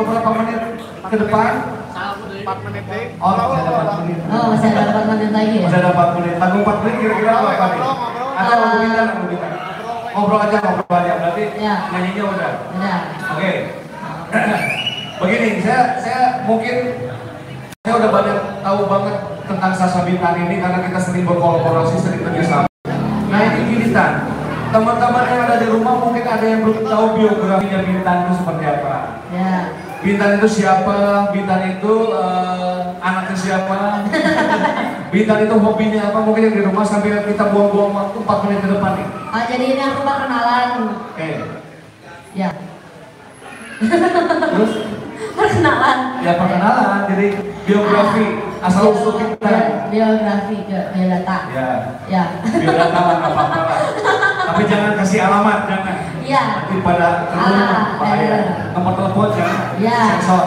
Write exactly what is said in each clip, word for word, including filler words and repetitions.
beberapa menit ke depan. empat menit deh. Oh, masih ada empat menit. Oh, masih ada empat menit lagi ya? Masih ada empat menit. Tanggung empat menit kira-kira apa nih? Atau lagu bintang, lagu bintang? Ngobrol aja, ngobrol aja. Berarti ya. nyanyinya udah? Udah. Oke. Begini, saya saya mungkin saya udah banyak tahu banget tentang Sasa Bintang ini karena kita sering berkolaborasi, sering kerjasama. Nah ini gini Tan, teman-teman yang ada di rumah mungkin ada yang belum tahu biografinya Bintang itu seperti apa. Ya. Bintang itu siapa? Bintang itu uh, anaknya siapa? Bintang itu hobinya apa? Mungkin yang di rumah sambil kita buang-buang waktu empat menit ke depan nih. Oh, jadi ini aku perkenalan. Oke. Okay. Ya. Terus? Perkenalan. Ya perkenalan, jadi biografi ah, asal usul kita. Ya, biografi, biodata. Ya. Ya. Biodata lah, nggak apa-apa lah. Tapi jangan kasih alamat, jangan. Iya. Nanti pada terlalu Ah, bahaya. Nomor telepon jangan. Ya. Sensor.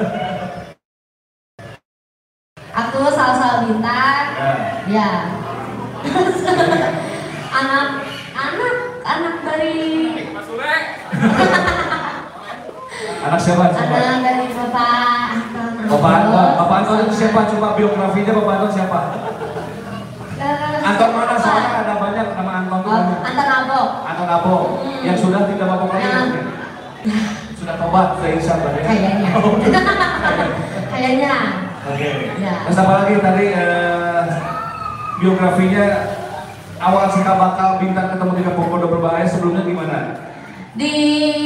Aku Salsa Bintang. Ya. Ya. anak, anak, anak dari. Mas Sule. Anak siapa? siapa? Anak dari Bapak Anton. Bapak Anton. Bapak Anton itu siapa? Coba biografinya Bapak Anton siapa? Anton mana? Soalnya ada banyak nama Anton itu. Oh, Anton Abo. Anton Abo. Hmm. Yang sudah tidak mabok lagi. Yang... Sudah tobat, sudah insya Allah. Kayaknya. Kayaknya. Oke. Okay. Ya. Terus apa lagi tadi eh, biografinya awal cikal bakal Bintang ketemu dengan Pemuda Berbahaya sebelumnya gimana? Di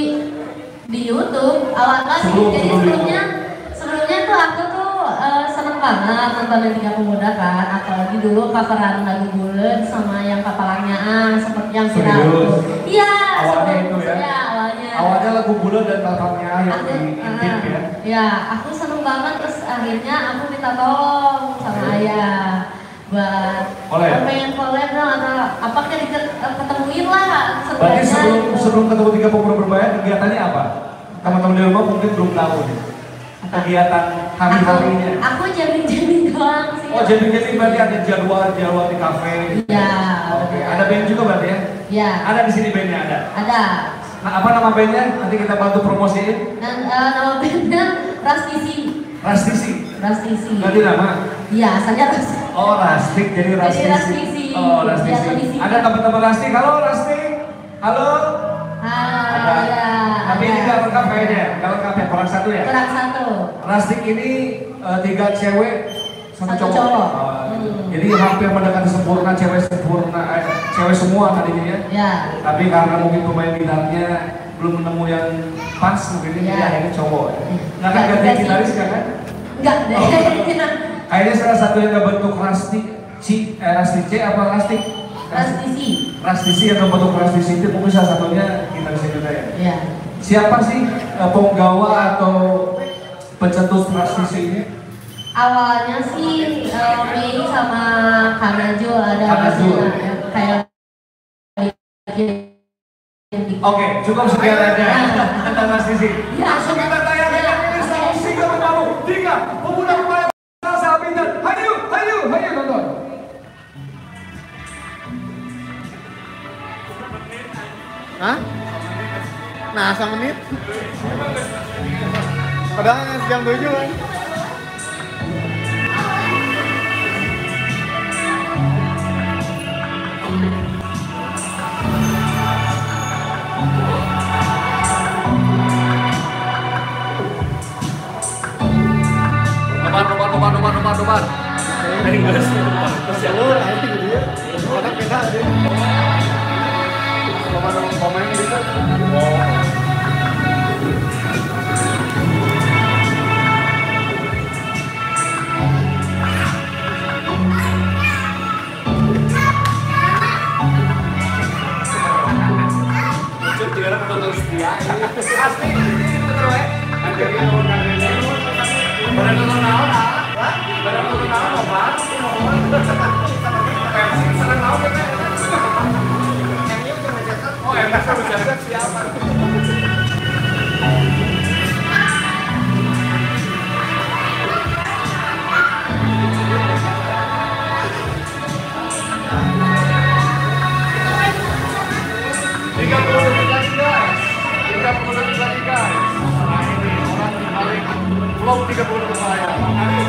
di YouTube awalnya sih. Sebelum, Jadi sebelum sebelumnya sebelumnya tuh aku tuh uh, seneng banget nontonin Tiga Pemuda kan, apalagi dulu coveran lagu Bulet sama yang Kapalangnya ah, seperti yang viral itu. Iya. Awalnya itu ya. Ya, awalnya. Awalnya lagu Bulet dan Kapalangnya yang Aku, diintip uh, ya. Ya, aku seneng banget terus akhirnya aku minta tolong sama ayah buat Oleh. pengen collab dong atau apa kan ketemuin lah Berarti sebelum gitu. sebelum ketemu Tiga Pemuda Berbahaya kegiatannya apa? Teman-teman di rumah mungkin belum tahu nih. Kegiatan hari-harinya. Aku jamin-jamin doang sih. Oh jadi-jadi berarti ada jadwal-jadwal di kafe. Iya. Oke. Ada band juga berarti ya? Iya. Ada di sini bandnya ada. Ada. Nah apa nama bandnya? Nanti kita bantu promosiin. Dan uh, nama bandnya Rastisi. Rastisi. Rastisi. Ganti nama? Iya, asalnya Rastisi. Oh Rastik jadi Rastisi. Jadi Rastisi. Oh Rastisi. Ya, ada teman-teman Rastik. Halo Rastik. Halo. Halo. Ya. Tapi ini nggak lengkap kayaknya. Nggak lengkap ya. Kurang satu ya. Kurang satu. Rastik ini uh, tiga cewek satu, Satu cowok. cowok. Uh, Hmm. Jadi hampir mendekati sempurna, cewek sempurna, eh, cewek semua tadinya ya. Ya. Tapi karena mungkin pemain bintangnya belum menemu yang pas mungkin ini Ya. akhirnya cowok. Nggak Nggak kan ganti juga sih. gitaris kan? kan? Enggak deh. Oh. Kayaknya salah satu yang nggak bentuk Rasti C, eh, Rasti C apa Rasti? Rastisi. Rastisi yang bentuk Rastisi itu mungkin salah satunya gitarisnya juga ya. Ya. Siapa sih eh, penggawa atau pencetus Rastisi ini? Awalnya sih uh, Mei sama Kanajo ada Kanajo. masalah, ya, kayak Oke, cukup sekian aja tentang Rastisi. Ya. Langsung kita tayangkan ini sama single terbaru Tiga Pemuda Berbahaya Sasa Bintang. Hayu, hayu, hayu nonton. Hah? Nah, satu menit. Padahal jam tujuh kan. Nobar, nobar, nobar, nobar, nobar, nobar. Dari Inggris. Jalur, nanti gitu ya. Orang beda deh. Pemain pemain gitu. Lucu, tiga orang penonton setia. Asli, ini bener weh. Akhirnya orang ini. Pada nonton naon, ah? Pada nonton naon, nobar. Senang naon ya, Teh? Oh, enak sama jaga siapa? Tiga puluh detik lagi guys, tiga puluh detik lagi guys. Nah ini orang hari Top tiga puluh saya.